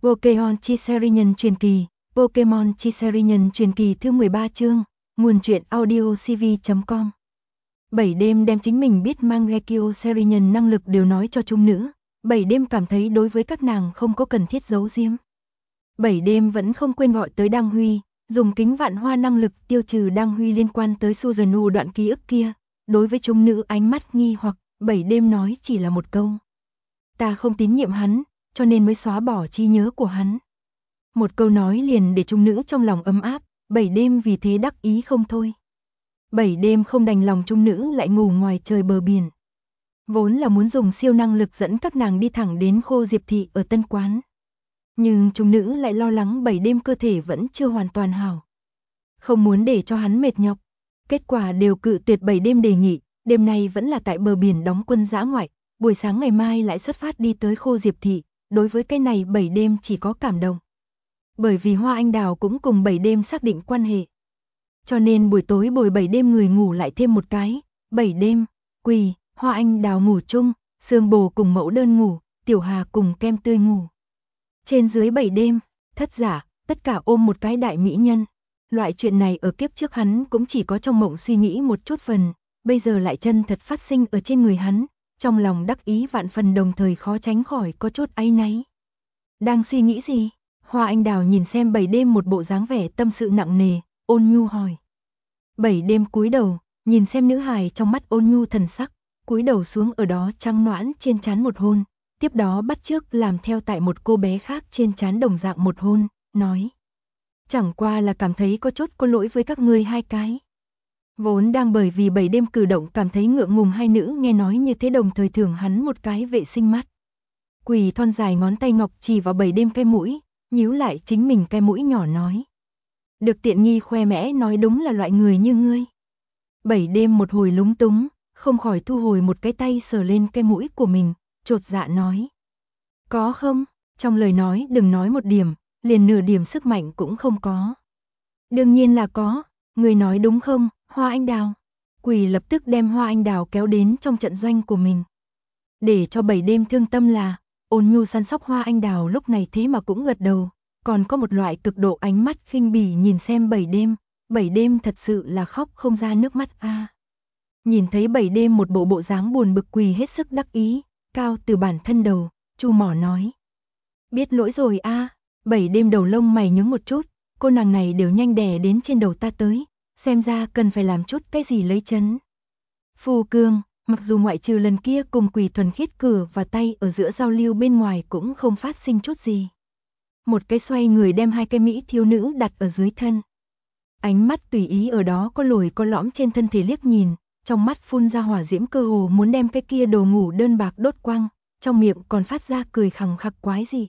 Pokémon Chi Nhân truyền kỳ, Pokémon Chi Nhân truyền kỳ thứ 13 chương, nguồn truyện audio cv.com. 7 đêm đem chính mình biết Mangekyo Nhân năng lực đều nói cho chúng nữ, 7 đêm cảm thấy đối với các nàng không có cần thiết giấu giếm. 7 đêm vẫn không quên gọi tới Đăng Huy, dùng kính vạn hoa năng lực tiêu trừ Đăng Huy liên quan tới Suzanu đoạn ký ức kia, đối với chúng nữ ánh mắt nghi hoặc, 7 đêm nói chỉ là một câu. Ta không tín nhiệm hắn, cho nên mới xóa bỏ trí nhớ của hắn. Một câu nói liền để chúng nữ trong lòng ấm áp, 7 đêm vì thế đắc ý không thôi. 7 đêm không đành lòng chúng nữ lại ngủ ngoài trời bờ biển. Vốn là muốn dùng siêu năng lực dẫn các nàng đi thẳng đến Khô Diệp Thị ở Tân Quán. Nhưng chúng nữ lại lo lắng 7 đêm cơ thể vẫn chưa hoàn toàn hảo. Không muốn để cho hắn mệt nhọc. Kết quả đều cự tuyệt 7 đêm đề nghị, đêm nay vẫn là tại bờ biển đóng quân dã ngoại, buổi sáng ngày mai lại xuất phát đi tới Khô Diệp Thị. Đối với cái này 7 đêm chỉ có cảm động. Bởi vì Hoa Anh Đào cũng cùng 7 đêm xác định quan hệ. Cho nên buổi tối bồi 7 đêm người ngủ lại thêm một cái, 7 đêm, Quỳ, Hoa Anh Đào ngủ chung, Sương Bồ cùng Mẫu Đơn ngủ, Tiểu Hà cùng Kem Tươi ngủ. Trên dưới 7 đêm, thất giả, tất cả ôm một cái đại mỹ nhân. Loại chuyện này ở kiếp trước hắn cũng chỉ có trong mộng suy nghĩ một chút phần, bây giờ lại chân thật phát sinh ở trên người hắn. Trong lòng đắc ý vạn phần đồng thời khó tránh khỏi có chút áy náy. Đang suy nghĩ gì? Hoa Anh Đào nhìn xem 7 đêm một bộ dáng vẻ tâm sự nặng nề, ôn nhu hỏi. 7 đêm cúi đầu, nhìn xem nữ hài trong mắt ôn nhu thần sắc, cúi đầu xuống ở đó trắng noãn trên trán một hôn, tiếp đó bắt chước làm theo tại một cô bé khác trên trán đồng dạng một hôn, nói. Chẳng qua là cảm thấy có chút có lỗi với các ngươi hai cái. Vốn đang bởi vì 7 đêm cử động cảm thấy ngượng ngùng hai nữ nghe nói như thế đồng thời thưởng hắn một cái vệ sinh mắt. Quỳ thon dài ngón tay ngọc chỉ vào 7 đêm cái mũi, nhíu lại chính mình cái mũi nhỏ nói. Được tiện nghi khoe mẽ nói đúng là loại người như ngươi. 7 đêm một hồi lúng túng, không khỏi thu hồi một cái tay sờ lên cái mũi của mình, chột dạ nói. Có không? Trong lời nói đừng nói một điểm, liền nửa điểm sức mạnh cũng không có. Đương nhiên là có, người nói đúng không? Hoa Anh Đào. Quỳ lập tức đem Hoa Anh Đào kéo đến trong trận doanh của mình. Để cho 7 đêm thương tâm là, ôn nhu săn sóc Hoa Anh Đào lúc này thế mà cũng gật đầu, còn có một loại cực độ ánh mắt khinh bỉ nhìn xem 7 đêm thật sự là khóc không ra nước mắt a. Nhìn thấy 7 đêm một bộ dáng buồn bực Quỳ hết sức đắc ý, cao từ bản thân đầu, chu mỏ nói. Biết lỗi rồi a. 7 đêm đầu lông mày nhướng một chút, cô nàng này đều nhanh đè đến trên đầu ta tới. Xem ra cần phải làm chút cái gì lấy chấn. Phù Cương, mặc dù ngoại trừ lần kia cùng Quỳ thuần khiết cửa và tay ở giữa giao lưu bên ngoài cũng không phát sinh chút gì. Một cái xoay người đem hai cái mỹ thiếu nữ đặt ở dưới thân. Ánh mắt tùy ý ở đó có lồi có lõm trên thân thể liếc nhìn, trong mắt phun ra hỏa diễm cơ hồ muốn đem cái kia đồ ngủ đơn bạc đốt quăng, trong miệng còn phát ra cười khằng khặc quái gì.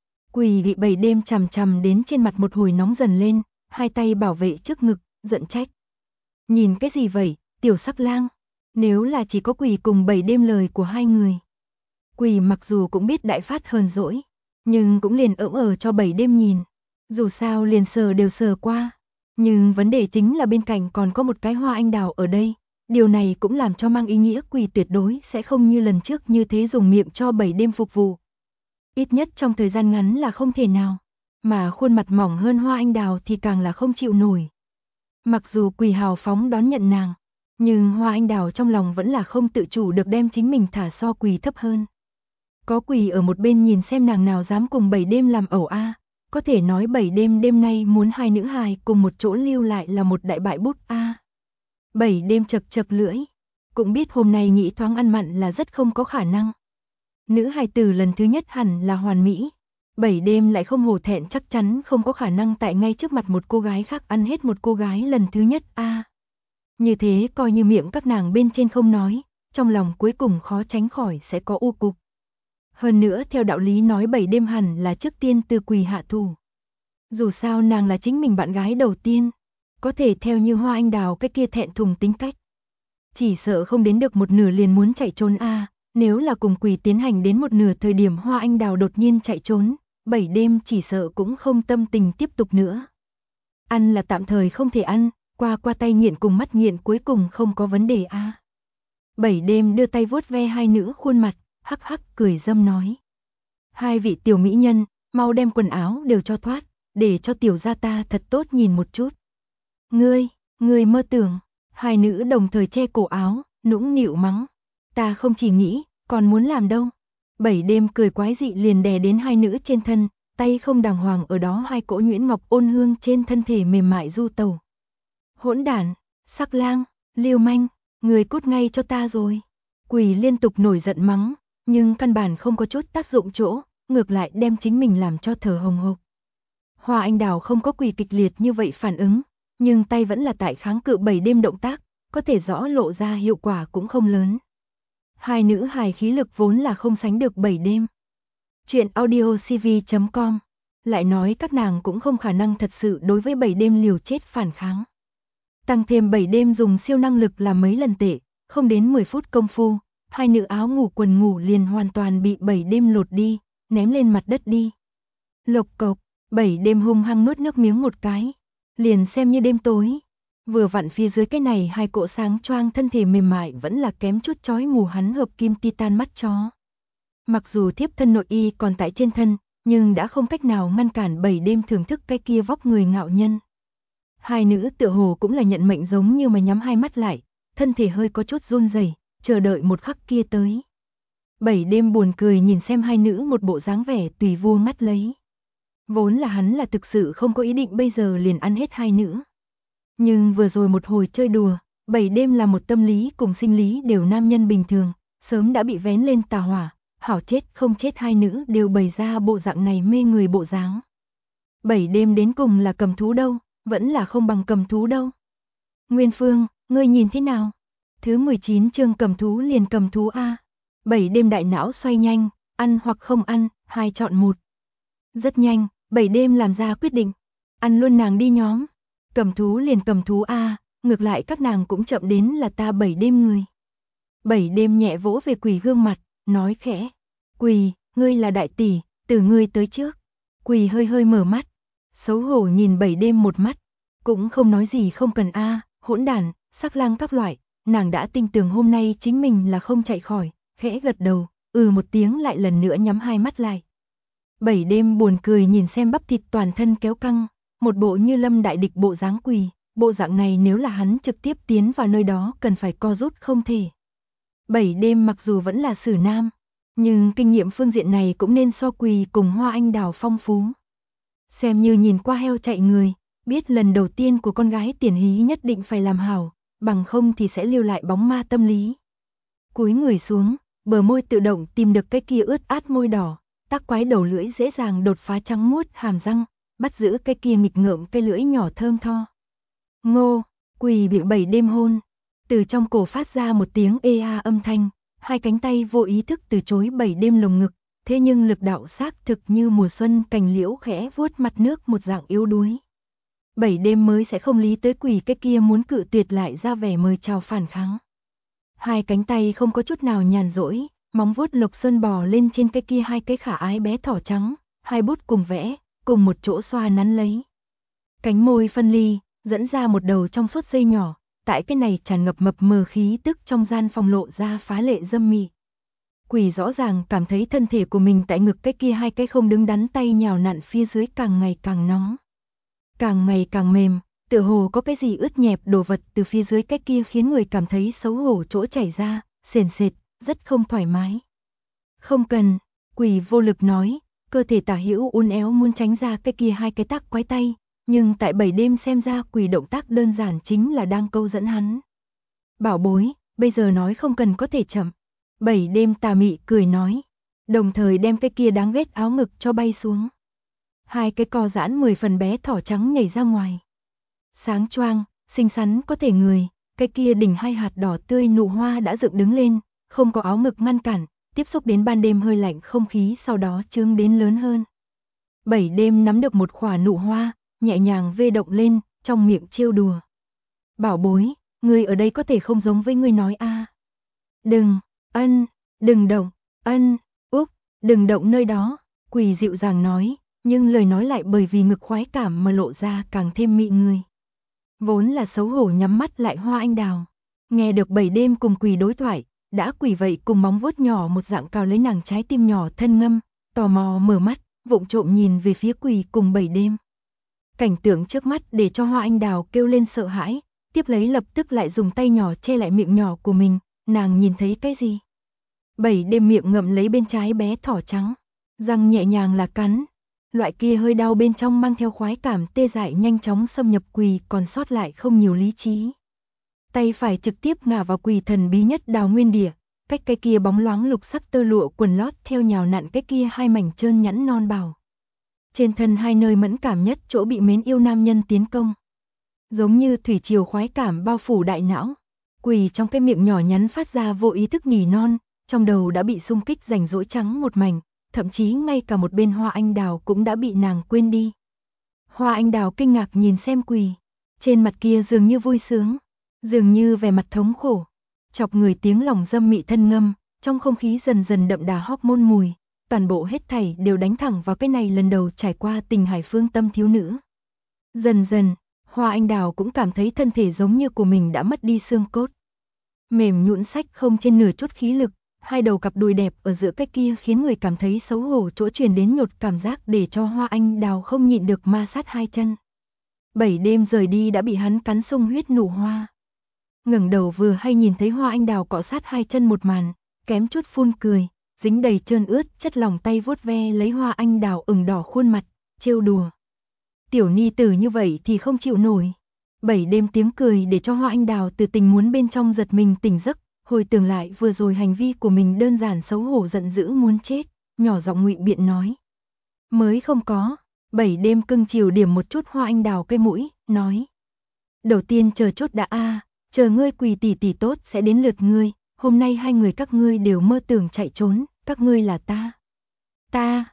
Quỳ bị 7 đêm chằm chằm đến trên mặt một hồi nóng dần lên, hai tay bảo vệ trước ngực, giận trách. Nhìn cái gì vậy, tiểu sắc lang? Nếu là chỉ có Quỳ cùng 7 đêm lời của hai người. Quỳ mặc dù cũng biết đại phát hờn dỗi, nhưng cũng liền ở cho 7 đêm nhìn. Dù sao liền sờ đều sờ qua. Nhưng vấn đề chính là bên cạnh còn có một cái Hoa Anh Đào ở đây. Điều này cũng làm cho mang ý nghĩa Quỳ tuyệt đối sẽ không như lần trước như thế dùng miệng cho 7 đêm phục vụ. Ít nhất trong thời gian ngắn là không thể nào. Mà khuôn mặt mỏng hơn Hoa Anh Đào thì càng là không chịu nổi. Mặc dù Quỳ hào phóng đón nhận nàng, nhưng Hoa Anh Đào trong lòng vẫn là không tự chủ được đem chính mình thả so Quỳ thấp hơn. Có Quỳ ở một bên nhìn xem nàng nào dám cùng 7 đêm làm ẩu a, có thể nói 7 đêm đêm nay muốn hai nữ hài cùng một chỗ lưu lại là một đại bại bút a. 7 đêm chật chật lưỡi, cũng biết hôm nay nghĩ thoáng ăn mặn là rất không có khả năng. Nữ hài tử lần thứ nhất hẳn là hoàn mỹ. 7 đêm lại không hổ thẹn chắc chắn không có khả năng tại ngay trước mặt một cô gái khác ăn hết một cô gái lần thứ nhất a. Như thế coi như miệng các nàng bên trên không nói, trong lòng cuối cùng khó tránh khỏi sẽ có u cục. Hơn nữa theo đạo lý nói 7 đêm hẳn là trước tiên từ Quỳ hạ thủ. Dù sao nàng là chính mình bạn gái đầu tiên, có thể theo như Hoa Anh Đào cái kia thẹn thùng tính cách. Chỉ sợ không đến được một nửa liền muốn chạy trốn a. Nếu là cùng Quỳ tiến hành đến một nửa thời điểm Hoa Anh Đào đột nhiên chạy trốn, 7 đêm chỉ sợ cũng không tâm tình tiếp tục nữa. Ăn là tạm thời không thể ăn, qua tay nghiện cùng mắt nghiện cuối cùng không có vấn đề a. 7 đêm đưa tay vuốt ve hai nữ khuôn mặt, hắc hắc cười dâm nói. Hai vị tiểu mỹ nhân, mau đem quần áo đều cho thoát, để cho tiểu gia ta thật tốt nhìn một chút. Ngươi mơ tưởng. Hai nữ đồng thời che cổ áo, nũng nịu mắng. Ta không chỉ nghĩ, còn muốn làm đâu. Bảy đêm cười quái dị liền đè đến hai nữ trên thân, tay không đàng hoàng ở đó hai cỗ nhuyễn ngọc ôn hương trên thân thể mềm mại du tẩu. Hỗn đản, sắc lang, lưu manh, người cút ngay cho ta rồi. Quỷ liên tục nổi giận mắng, nhưng căn bản không có chút tác dụng chỗ, ngược lại đem chính mình làm cho thở hồng hộc. Hoa Anh Đào không có Quỷ kịch liệt như vậy phản ứng, nhưng tay vẫn là tại kháng cự bảy đêm động tác, có thể rõ lộ ra hiệu quả cũng không lớn. Hai nữ hài khí lực vốn là không sánh được bảy đêm. Chuyện audiocv.com lại nói các nàng cũng không khả năng thật sự đối với bảy đêm liều chết phản kháng. Tăng thêm bảy đêm dùng siêu năng lực là mấy lần tệ, không đến 10 phút công phu, hai nữ áo ngủ quần ngủ liền hoàn toàn bị bảy đêm lột đi, ném lên mặt đất đi. Lộc cộc, bảy đêm hung hăng nuốt nước miếng một cái, liền xem như đêm tối. Vừa vặn phía dưới cái này hai cỗ sáng choang thân thể mềm mại vẫn là kém chút chói mù hắn hợp kim titan mắt chó. Mặc dù thiếp thân nội y còn tại trên thân, nhưng đã không cách nào ngăn cản bảy đêm thưởng thức cái kia vóc người ngạo nhân. Hai nữ tựa hồ cũng là nhận mệnh giống như mà nhắm hai mắt lại, thân thể hơi có chút run rẩy, chờ đợi một khắc kia tới. Bảy đêm buồn cười nhìn xem hai nữ một bộ dáng vẻ tùy vua ngắt lấy. Vốn là hắn là thực sự không có ý định bây giờ liền ăn hết hai nữ. Nhưng vừa rồi một hồi chơi đùa, bảy đêm là một tâm lý cùng sinh lý đều nam nhân bình thường, sớm đã bị vén lên tà hỏa, hảo chết không chết hai nữ đều bày ra bộ dạng này mê người bộ dáng. Bảy đêm đến cùng là cầm thú đâu, vẫn là không bằng cầm thú đâu. Nguyên Phương, ngươi nhìn thế nào? Thứ 19 chương cầm thú liền cầm thú A. Bảy đêm đại não xoay nhanh, ăn hoặc không ăn, hai chọn một. Rất nhanh, bảy đêm làm ra quyết định. Ăn luôn nàng đi nhóm. Cầm thú liền cầm thú A, ngược lại các nàng cũng chậm đến là ta bảy đêm người. Bảy đêm nhẹ vỗ về Quỳ gương mặt, nói khẽ. Quỳ, ngươi là đại tỷ, từ ngươi tới trước. Quỳ hơi hơi mở mắt, xấu hổ nhìn bảy đêm một mắt, cũng không nói gì không cần A, hỗn đản, sắc lang các loại, nàng đã tin tưởng hôm nay chính mình là không chạy khỏi, khẽ gật đầu, một tiếng lại lần nữa nhắm hai mắt lại. Bảy đêm buồn cười nhìn xem bắp thịt toàn thân kéo căng, một bộ như lâm đại địch bộ dáng Quỳ, bộ dạng này nếu là hắn trực tiếp tiến vào nơi đó cần phải co rút không thể. Bảy đêm mặc dù vẫn là xử nam, nhưng kinh nghiệm phương diện này cũng nên so Quỳ cùng Hoa Anh Đào phong phú. Xem như nhìn qua heo chạy người, biết lần đầu tiên của con gái tiền hí nhất định phải làm hảo, bằng không thì sẽ lưu lại bóng ma tâm lý. Cúi người xuống, bờ môi tự động tìm được cái kia ướt át môi đỏ, tắc quái đầu lưỡi dễ dàng đột phá trắng muốt hàm răng, bắt giữ cái kia nghịch ngợm cái lưỡi nhỏ thơm tho. Ngô, Quỳ bị bảy đêm hôn, từ trong cổ phát ra một tiếng ê a âm thanh, hai cánh tay vô ý thức từ chối bảy đêm lồng ngực, thế nhưng lực đạo xác thực như mùa xuân cành liễu khẽ vuốt mặt nước một dạng yếu đuối. Bảy đêm mới sẽ không lý tới Quỳ cái kia muốn cự tuyệt lại ra vẻ mời chào phản kháng. Hai cánh tay không có chút nào nhàn rỗi, móng vuốt lộc sơn bò lên trên cái kia hai cái khả ái bé thỏ trắng, hai bút cùng vẽ, cùng một chỗ xoa nắn lấy. Cánh môi phân ly, dẫn ra một đầu trong suốt dây nhỏ, tại cái này tràn ngập mập mờ khí tức trong gian phòng lộ ra phá lệ dâm mị. Quỳ rõ ràng cảm thấy thân thể của mình tại ngực cái kia hai cái không đứng đắn tay nhào nặn phía dưới càng ngày càng nóng. Càng ngày càng mềm, tựa hồ có cái gì ướt nhẹp đồ vật từ phía dưới cái kia khiến người cảm thấy xấu hổ chỗ chảy ra, sền sệt, rất không thoải mái. Không cần, Quỳ vô lực nói, cơ thể tả hữu uốn éo muốn tránh ra cái kia hai cái tác quái tay, nhưng tại bảy đêm xem ra Quỳ động tác đơn giản chính là đang câu dẫn hắn. Bảo bối, bây giờ nói không cần có thể chậm. Bảy đêm tà mị cười nói, đồng thời đem cái kia đáng ghét áo ngực cho bay xuống. Hai cái co giãn 10 phần bé thỏ trắng nhảy ra ngoài. Sáng choang, xinh xắn có thể người, cái kia đỉnh hai hạt đỏ tươi nụ hoa đã dựng đứng lên, không có áo ngực ngăn cản, tiếp xúc đến ban đêm hơi lạnh không khí sau đó trướng đến lớn hơn. Bảy đêm nắm được một khỏa nụ hoa, nhẹ nhàng vê động lên, trong miệng trêu đùa. Bảo bối, ngươi ở đây có thể không giống với ngươi nói a. Đừng, đừng động, đừng động nơi đó, Quỳ dịu dàng nói, nhưng lời nói lại bởi vì ngực khoái cảm mà lộ ra càng thêm mị người. Vốn là xấu hổ nhắm mắt lại Hoa Anh Đào, nghe được bảy đêm cùng Quỳ đối thoại, đã Quỳ vậy cùng móng vuốt nhỏ một dạng cào lấy nàng trái tim nhỏ thân ngâm, tò mò mở mắt, vụng trộm nhìn về phía Quỳ cùng 7 đêm. Cảnh tượng trước mắt để cho Hoa Anh Đào kêu lên sợ hãi, tiếp lấy lập tức lại dùng tay nhỏ che lại miệng nhỏ của mình, nàng nhìn thấy cái gì? 7 đêm miệng ngậm lấy bên trái bé thỏ trắng, răng nhẹ nhàng là cắn. Loại kia hơi đau bên trong mang theo khoái cảm tê dại nhanh chóng xâm nhập Quỳ còn sót lại không nhiều lý trí. Tay phải trực tiếp ngả vào Quỳ thần bí nhất Đào Nguyên Địa, cách cái kia bóng loáng lục sắc tơ lụa quần lót theo nhào nặn cái kia hai mảnh trơn nhẵn non bào. Trên thân hai nơi mẫn cảm nhất chỗ bị mến yêu nam nhân tiến công. Giống như thủy triều khoái cảm bao phủ đại não, Quỳ trong cái miệng nhỏ nhắn phát ra vô ý thức nỉ non, trong đầu đã bị xung kích rảnh rỗi trắng một mảnh, thậm chí ngay cả một bên Hoa Anh Đào cũng đã bị nàng quên đi. Hoa Anh Đào kinh ngạc nhìn xem Quỳ, trên mặt kia dường như vui sướng, dường như vẻ mặt thống khổ, chọc người tiếng lòng dâm mị thân ngâm, trong không khí dần dần đậm đà hormone mùi, toàn bộ hết thảy đều đánh thẳng vào cái này lần đầu trải qua tình hải phương tâm thiếu nữ. Dần dần, Hoa Anh Đào cũng cảm thấy thân thể giống như của mình đã mất đi xương cốt. Mềm nhũn xách không trên nửa chút khí lực, hai đầu cặp đùi đẹp ở giữa cái kia khiến người cảm thấy xấu hổ chỗ truyền đến nhột cảm giác để cho Hoa Anh Đào không nhịn được ma sát hai chân. 7 đêm rời đi đã bị hắn cắn sung huyết nụ hoa. Ngẩng đầu vừa hay nhìn thấy Hoa Anh Đào cọ sát hai chân một màn, kém chút phun cười, dính đầy trơn ướt chất lòng tay vuốt ve lấy Hoa Anh Đào ửng đỏ khuôn mặt, trêu đùa. Tiểu ni tử như vậy thì không chịu nổi. 7 đêm tiếng cười để cho Hoa Anh Đào từ tình muốn bên trong giật mình tỉnh giấc, hồi tưởng lại vừa rồi hành vi của mình đơn giản xấu hổ giận dữ muốn chết, nhỏ giọng ngụy biện nói. Mới không có. 7 đêm cưng chiều điểm một chút Hoa Anh Đào cây mũi, nói. Đầu tiên chờ chút đã chờ ngươi Quỳ tỷ tỷ tốt sẽ đến lượt ngươi, hôm nay hai người các ngươi đều mơ tưởng chạy trốn, các ngươi là ta. Ta,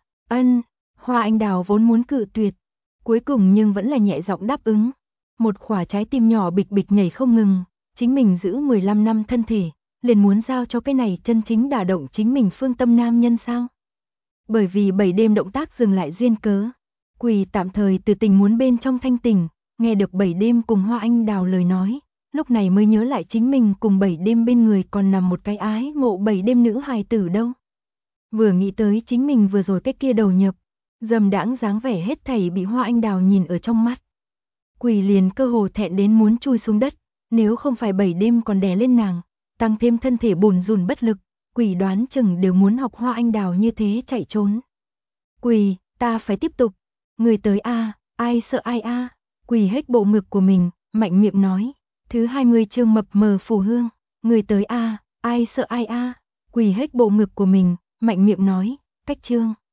Hoa Anh Đào vốn muốn cự tuyệt, cuối cùng nhưng vẫn là nhẹ giọng đáp ứng. Một khỏa trái tim nhỏ bịch bịch nhảy không ngừng, chính mình giữ 15 năm thân thể, liền muốn giao cho cái này chân chính đả động chính mình phương tâm nam nhân sao? Bởi vì 7 đêm động tác dừng lại duyên cớ, Quỳ tạm thời từ tình muốn bên trong thanh tỉnh, nghe được 7 đêm cùng Hoa Anh Đào lời nói, lúc này mới nhớ lại chính mình cùng 7 đêm bên người còn nằm một cái ái mộ 7 đêm nữ hài tử đâu. Vừa nghĩ tới chính mình vừa rồi cái kia đầu nhập, dầm đãng dáng vẻ hết thảy bị Hoa Anh Đào nhìn ở trong mắt. Quỳ liền cơ hồ thẹn đến muốn chui xuống đất, nếu không phải 7 đêm còn đè lên nàng, tăng thêm thân thể bùn rùn bất lực, Quỳ đoán chừng đều muốn học Hoa Anh Đào như thế chạy trốn. Quỳ, ta phải tiếp tục. Người tới ai sợ ai Quỳ hết bộ ngực của mình, mạnh miệng nói. Thứ 20 chương mập mờ phù hương. Người tới ai sợ ai Quỳ hết bộ ngực của mình, mạnh miệng nói. Cách chương.